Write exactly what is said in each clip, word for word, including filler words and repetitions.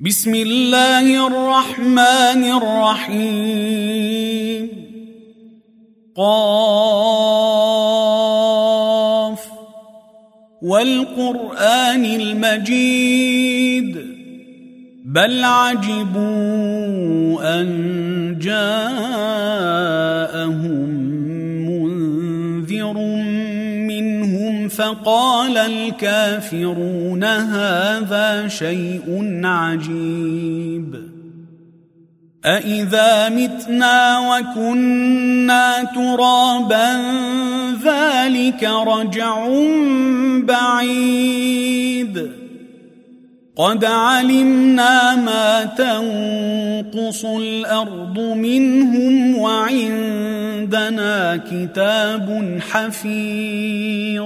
بسم الله الرحمن الرحيم. قاف والقرآن المجيد بل عجبوا أن جاءهم منذر منهم فقال الكافرون هذا شيء عجيب أإذا متنا وكنا ترابا ذلك رجع بعيد قد علمنا ما تنقص الأرض منهم وعندنا كتاب حفيظ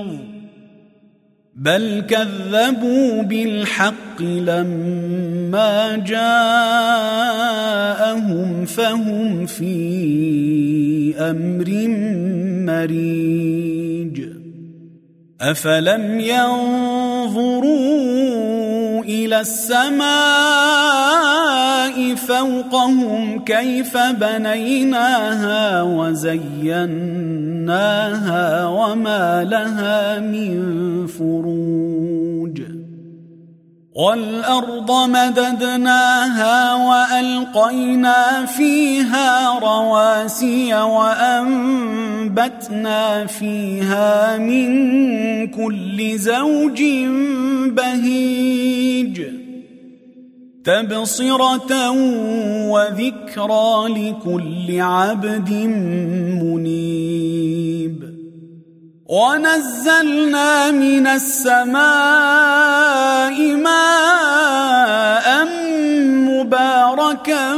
بل كذبوا بالحق لما جاءهم فهم في أمر مريج أفلم ينظروا إلى السماء فوقهم كيف بنيناها وزيناها وما لها من فروج والأرض مددناها وألقينا فيها رواسي وأنبتنا فيها من كل زوج بهيج تبصرة وذكرى لكل عبد منيب ونزلنا من السماء ماء مباركا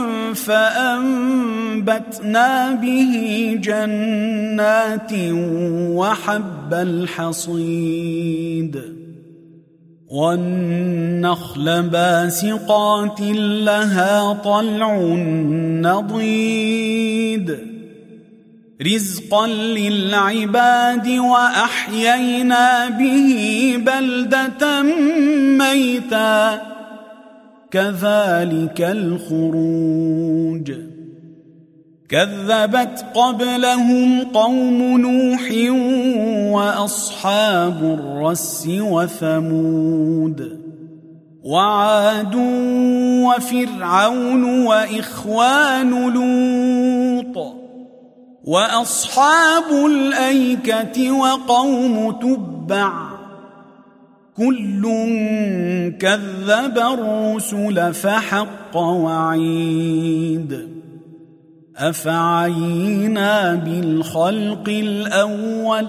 فأنبتنا به جنات وحب الحصيد والنخل باسقات لها طلع نضيد رزقا للعباد وأحيينا به بلدة ميتا كذلك الخروج كذبت قبلهم قوم نوح وأصحاب الرس وثمود وعاد وفرعون وإخوان لوط وأصحاب الأيكة وقوم تبع كل كذب الرسل فحق وعيد أفعينا بالخلق الأول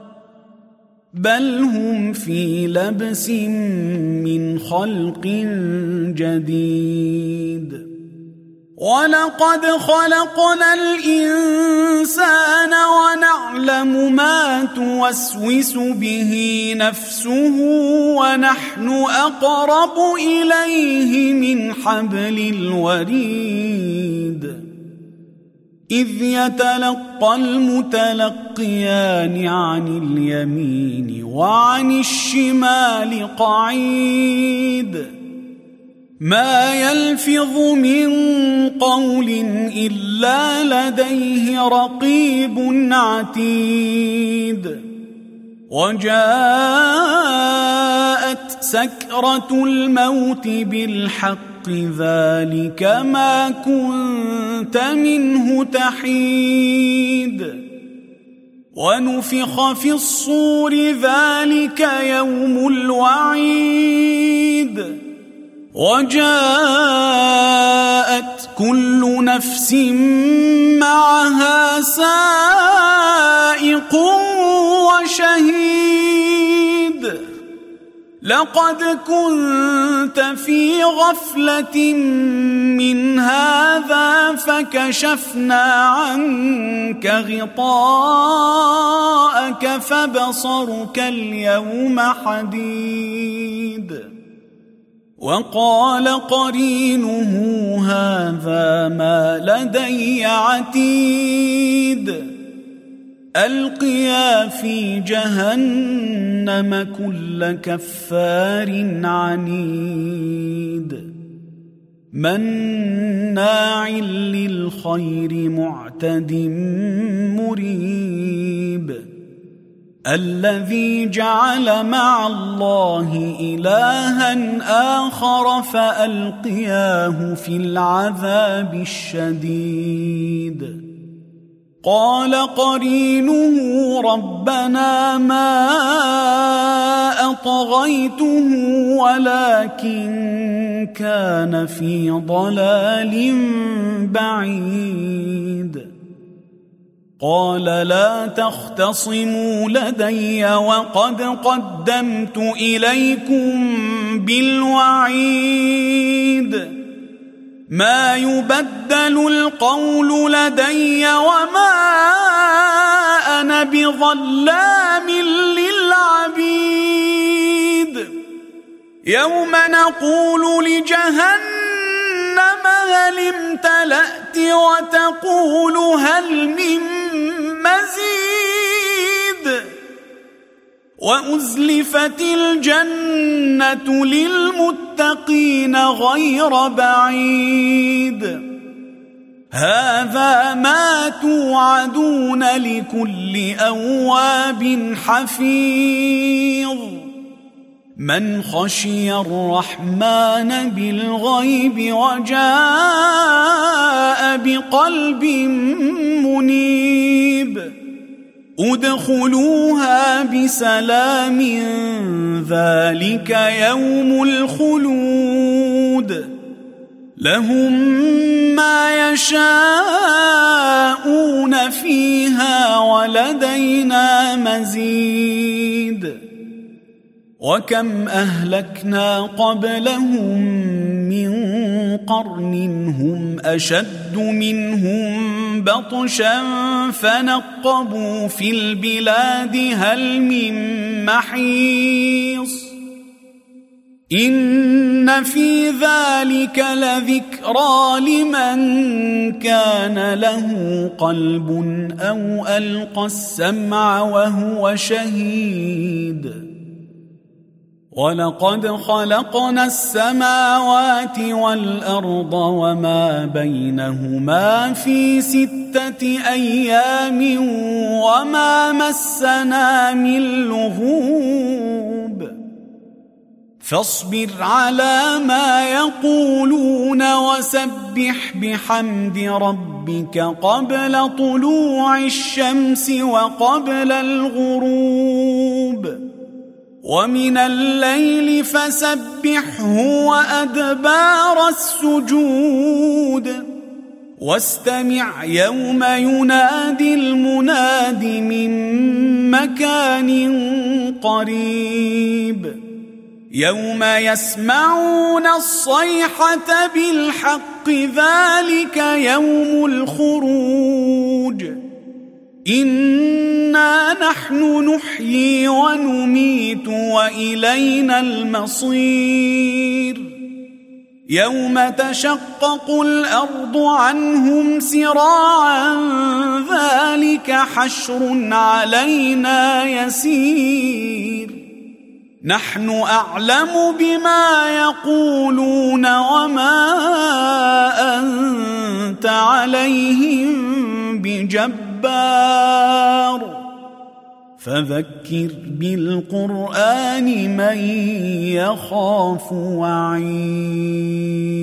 بل هم في لبس من خلق جديد ولقد خلقنا الإنسان ونعلم ما توسوس به نفسه ونحن أقرب إليه من حبل الوريد إذ يتلقى المتلقيان عن اليمين وعن الشمال قعيد ما يلفظ من قول إلا لديه رقيب عتيد وجاءت سكرة الموت بالحق ذلك ما كنت منه تحيد ونفخ في الصور ذلك يوم الوعيد وجاءت كل نفس معها سائق وشهيد لقد كنت في غفلة من هذا فكشفنا عنك غطاءك فبصرك اليوم حديد وقال قرينه هذا ما لدي عتيد ألقيا في جهنم كل كفار عنيد مناع للخير معتد مريب الذي جعل مع الله إلها آخر فألقياه في العذاب الشديد قال قرينه ربنا ما أطغيته ولكن كان في ضلال بعيد قال لا تختصموا لدي وقد قدمت إليكم بالوعيد ما يبدل القول لدي وما أنا بظلام للعبيد يوم نقول لجهنم هل امتلأت وتقول هل من مزيد وأزلفت الجنة للمتقين غير بعيد هذا ما توعدون لكل أواب حفيظ من خشي الرحمن بالغيب وجاء بقلب منيب ادخلوها بسلام ذلك يوم الخلود لهم ما يشاءون فيها ولدينا مزيد وكم أهلكنا قبلهم من قرن هم أشد منهم بطشا فنقبوا في البلاد هل من محيص إن في ذلك لذكرى لمن كان له قلب أو ألقى السمع وهو شهيد ولقد خلقنا السماوات والأرض وما بينهما في ستة أيام وما مسنا من لغوب فاصبر على ما يقولون وسبح بحمد ربك قبل طلوع الشمس وقبل الغروب ومن الليل فسبحه وأدبار السجود واستمع يوم ينادي المناد من مكان قريب يوم يسمعون الصيحة بالحق ذلك يوم الخروج إنا نحن نحيي ونميت وإلينا المصير يوم تشقق الأرض عنهم سراعا ذلك حشر علينا يسير نحن أعلم بما يقولون وما أنت عليهم بجبار فذكر بالقرآن من يخاف وعيد